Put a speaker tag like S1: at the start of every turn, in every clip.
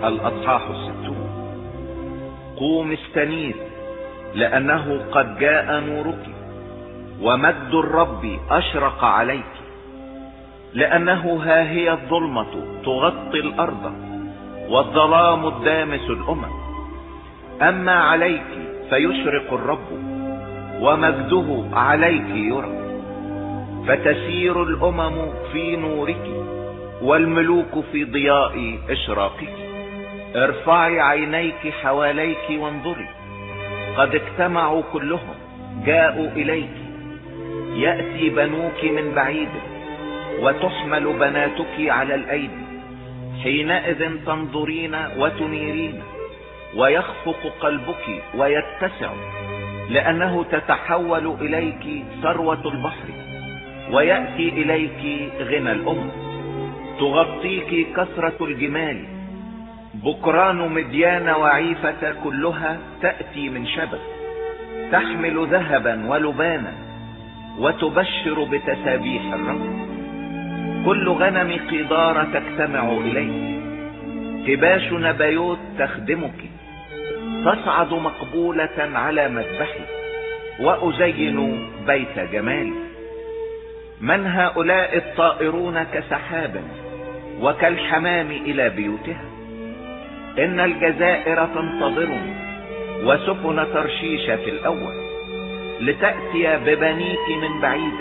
S1: الأصحاح 60. قوم استنير، لأنه قد جاء نورك، ومجد الرب أشرق عليك. لأنه ها هي الظلمة تغطي الأرض، والظلام الدامس الأمم. أما عليك فيشرق الرب، ومجده عليك يرى. فتسير الأمم في نورك، والملوك في ضياء إشراقك. ارفعي عينيك حواليك وانظري، قد اجتمعوا كلهم، جاءوا إليك. يأتي بنوك من بعيد، وتحمل بناتك على الأيدي. حينئذ تنظرين وتنيرين، ويخفق قلبك ويتسع، لأنه تتحول إليك ثروة البحر، ويأتي إليك غنى الأمم. تغطيك كثرة الجمال، بكران مديان وعيفة كلها تأتي من شبك. تحمل ذهبا ولبانا، وتبشر بتسابيح الرب. كل غنم قيدار تجتمع إليك، كباش نبيوت تخدمك. تصعد مقبولة على مذبحي، وأزين بيت جمالي. من هؤلاء الطائرون كسحاب، وكالحمام إلى بيوتها؟ إن الجزائر تنتظرني، وسفن ترشيش في الأول، لتأتي ببنيك من بعيد،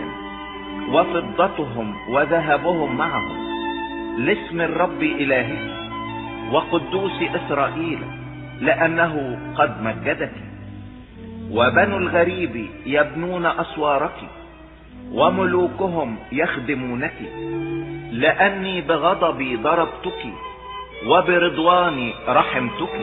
S1: وفضتهم وذهبهم معهم، لاسم الرب إلهك وقدوس إسرائيل، لأنه قد مجدك. وبنو الغريب يبنون أسوارك، وملوكهم يخدمونك. لأني بغضبي ضربتك، وبرضواني رحمتك.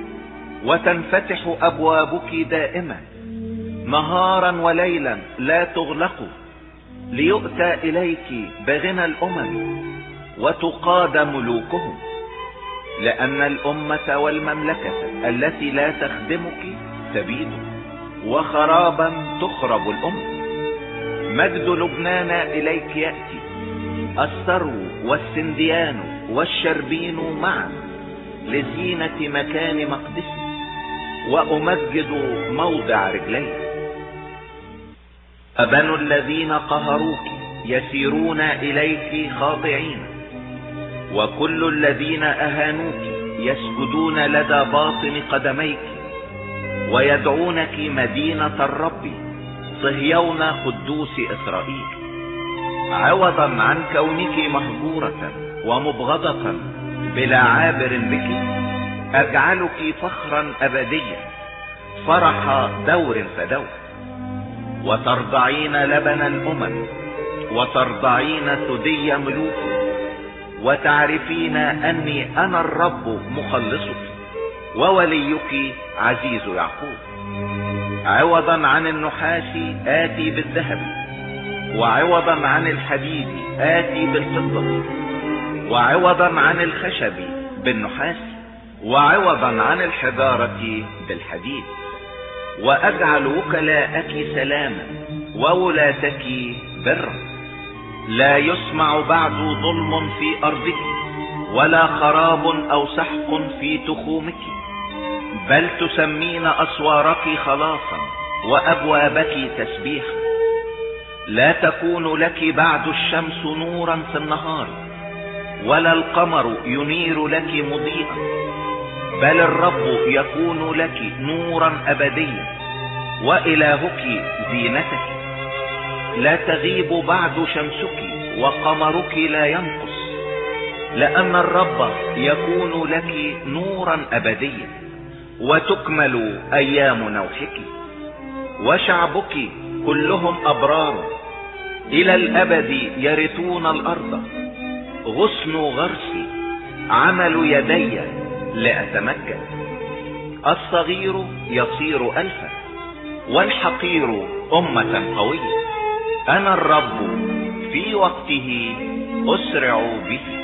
S1: وتنفتح أبوابك دائما، نهارا وليلا لا تغلق، ليؤتى إليك بغنى الأمم، وتقاد ملوكهم. لأن الأمة والمملكة التي لا تخدمك تبيد، وخرابا تخرب الأمم. مجد لبنان إليك يأتي، الثرو والسنديان والشربين معا، لزينة مكان مقدسي، وأمجد موضع رجلي. فبنو الذين قهروك يسيرون إليك خاضعين، وكل الذين أهانوك يسجدون لدى باطن قدميك. ويدعونك مدينة الرب، صهيون قدوس إسرائيل. عوضا عن كونك مهجورة ومبغضة بلا عابر بك، أجعلك فخرا أبديا، فرح دور فدور. وترضعين لبن الأمم، وترضعين ثدي ملوك، وتعرفين أني أنا الرب مخلصك، ووليك عزيز يعقوب. عوضا عن النحاس آتي بالذهب، وعوضا عن الحديد آتي بالفضة، وعوضا عن الخشب بالنحاس، وعوضا عن الحجارة بالحديد. وأجعل وكلاءك سلاما، وولاتك برا. لا يسمع بعد ظلم في أرضك، ولا خراب أو سحق في تخومك، بل تسمين أسوارك خلاصا، وأبوابك تسبيحا. لا تكون لك بعد الشمس نورا في النهار، ولا القمر ينير لك مضيئا، بل الرب يكون لك نورا أبديا، وإلهك زينتك. لا تغيب بعد شمسك، وقمرك لا ينقص، لأن الرب يكون لك نورا أبديا، وتكمل أيام نوحك. وشعبك كلهم أبرار، إلى الأبد يرثون الأرض. غصن غرسي، عمل يدي لأتمكن. الصغير يصير ألفا، والحقير أمة قوية. أنا الرب في وقته أسرع به.